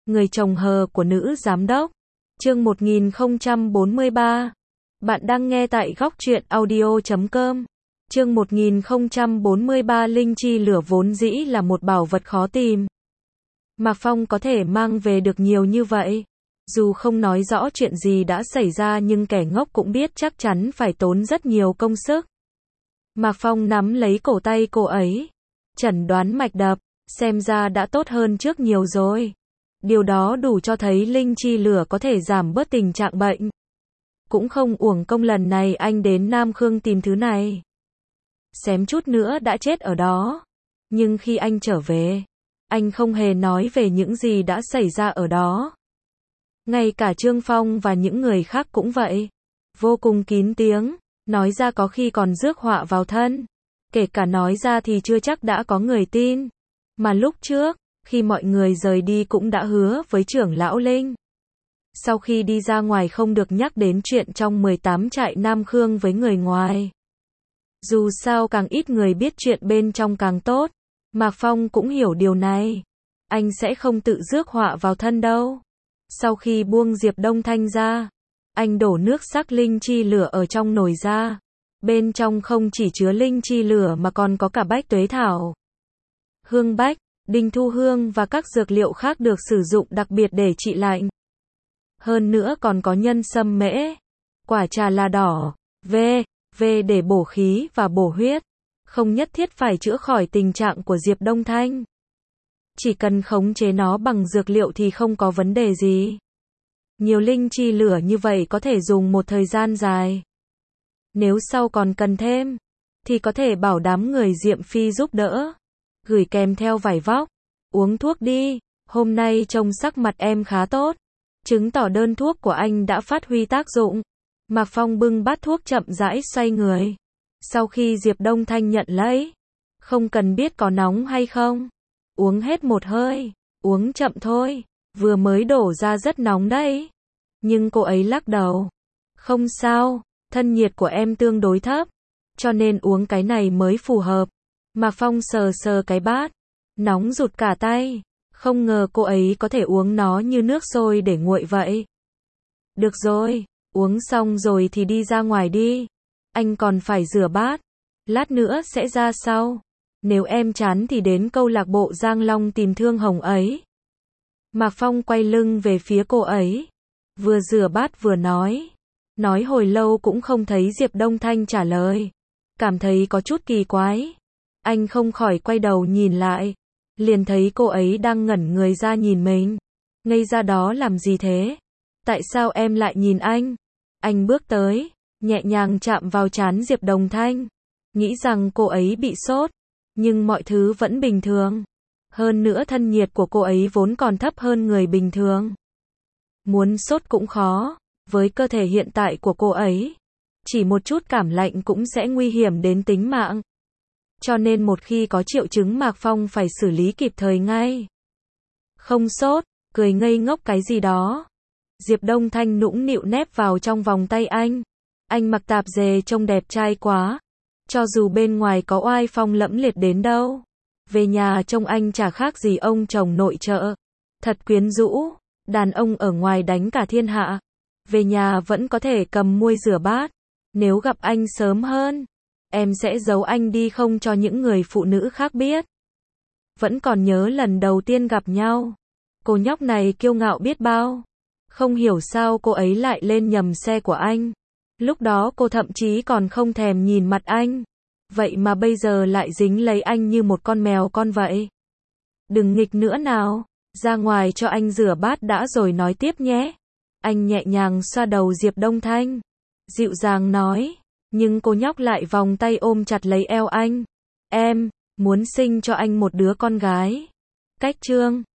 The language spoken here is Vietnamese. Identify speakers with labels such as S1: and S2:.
S1: Người chồng hờ của nữ giám đốc. Chương 1043. Bạn đang nghe tại góc truyện audio.com. Chương 1043. Linh chi lửa vốn dĩ là một bảo vật khó tìm. Mạc Phong có thể mang về được nhiều như vậy. Dù không nói rõ chuyện gì đã xảy ra nhưng kẻ ngốc cũng biết chắc chắn phải tốn rất nhiều công sức. Mạc Phong nắm lấy cổ tay cô ấy. Chẩn đoán mạch đập, xem ra đã tốt hơn trước nhiều rồi. Điều đó đủ cho thấy linh chi lửa có thể giảm bớt tình trạng bệnh. Cũng không uổng công lần này anh đến Nam Khương tìm thứ này. Xém chút nữa đã chết ở đó. Nhưng khi anh trở về, anh không hề nói về những gì đã xảy ra ở đó. Ngay cả Trương Phong và những người khác cũng vậy. Vô cùng kín tiếng, nói ra có khi còn rước họa vào thân. Kể cả nói ra thì chưa chắc đã có người tin. Mà lúc trước, khi mọi người rời đi cũng đã hứa với trưởng lão Linh. Sau khi đi ra ngoài không được nhắc đến chuyện trong 18 trại Nam Khương với người ngoài. Dù sao càng ít người biết chuyện bên trong càng tốt. Mạc Phong cũng hiểu điều này. Anh sẽ không tự rước họa vào thân đâu. Sau khi buông Diệp Đông Thanh ra, anh đổ nước sắc linh chi lửa ở trong nồi ra. Bên trong không chỉ chứa linh chi lửa mà còn có cả bách tuế thảo, hương bách, đinh thu hương và các dược liệu khác được sử dụng đặc biệt để trị lạnh. Hơn nữa còn có nhân sâm mễ, quả trà là đỏ, v để bổ khí và bổ huyết. Không nhất thiết phải chữa khỏi tình trạng của Diệp Đông Thanh. Chỉ cần khống chế nó bằng dược liệu thì không có vấn đề gì. Nhiều linh chi lửa như vậy có thể dùng một thời gian dài. Nếu sau còn cần thêm, thì có thể bảo đám người Diệm Phi giúp đỡ. Gửi kèm theo vải vóc. Uống thuốc đi, hôm nay trông sắc mặt em khá tốt. Chứng tỏ đơn thuốc của anh đã phát huy tác dụng. Mạc Phong bưng bát thuốc chậm rãi xoay người. Sau khi Diệp Đông Thanh nhận lấy, không cần biết có nóng hay không. Uống hết một hơi, uống chậm thôi, vừa mới đổ ra rất nóng đấy. Nhưng cô ấy lắc đầu. Không sao, thân nhiệt của em tương đối thấp, cho nên uống cái này mới phù hợp. Mạc Phong sờ sờ cái bát, nóng rụt cả tay. Không ngờ cô ấy có thể uống nó như nước sôi để nguội vậy. Được rồi, uống xong rồi thì đi ra ngoài đi. Anh còn phải rửa bát, lát nữa sẽ ra sau. Nếu em chán thì đến câu lạc bộ Giang Long tìm Thương Hồng ấy. Mạc Phong quay lưng về phía cô ấy, vừa rửa bát vừa nói. Nói hồi lâu cũng không thấy Diệp Đông Thanh trả lời. Cảm thấy có chút kỳ quái. Anh không khỏi quay đầu nhìn lại. Liền thấy cô ấy đang ngẩn người ra nhìn mình. Ngây ra đó làm gì thế? Tại sao em lại nhìn anh? Anh bước tới, nhẹ nhàng chạm vào trán Diệp Đông Thanh. Nghĩ rằng cô ấy bị sốt. Nhưng mọi thứ vẫn bình thường. Hơn nữa thân nhiệt của cô ấy vốn còn thấp hơn người bình thường. Muốn sốt cũng khó. Với cơ thể hiện tại của cô ấy, chỉ một chút cảm lạnh cũng sẽ nguy hiểm đến tính mạng. Cho nên một khi có triệu chứng Mạc Phong phải xử lý kịp thời ngay. Không sốt, cười ngây ngốc cái gì đó. Diệp Đông Thanh nũng nịu nép vào trong vòng tay anh. Anh mặc tạp dề trông đẹp trai quá. Cho dù bên ngoài có oai phong lẫm liệt đến đâu, về nhà trông anh chả khác gì ông chồng nội trợ. Thật quyến rũ, đàn ông ở ngoài đánh cả thiên hạ. Về nhà vẫn có thể cầm muôi rửa bát. Nếu gặp anh sớm hơn, em sẽ giấu anh đi không cho những người phụ nữ khác biết. Vẫn còn nhớ lần đầu tiên gặp nhau. Cô nhóc này kiêu ngạo biết bao. Không hiểu sao cô ấy lại lên nhầm xe của anh. Lúc đó cô thậm chí còn không thèm nhìn mặt anh. Vậy mà bây giờ lại dính lấy anh như một con mèo con vậy. Đừng nghịch nữa nào. Ra ngoài cho anh rửa bát đã rồi nói tiếp nhé. Anh nhẹ nhàng xoa đầu Diệp Đông Thanh. Dịu dàng nói. Nhưng cô nhóc lại vòng tay ôm chặt lấy eo anh. Em muốn sinh cho anh một đứa con gái. Cách chương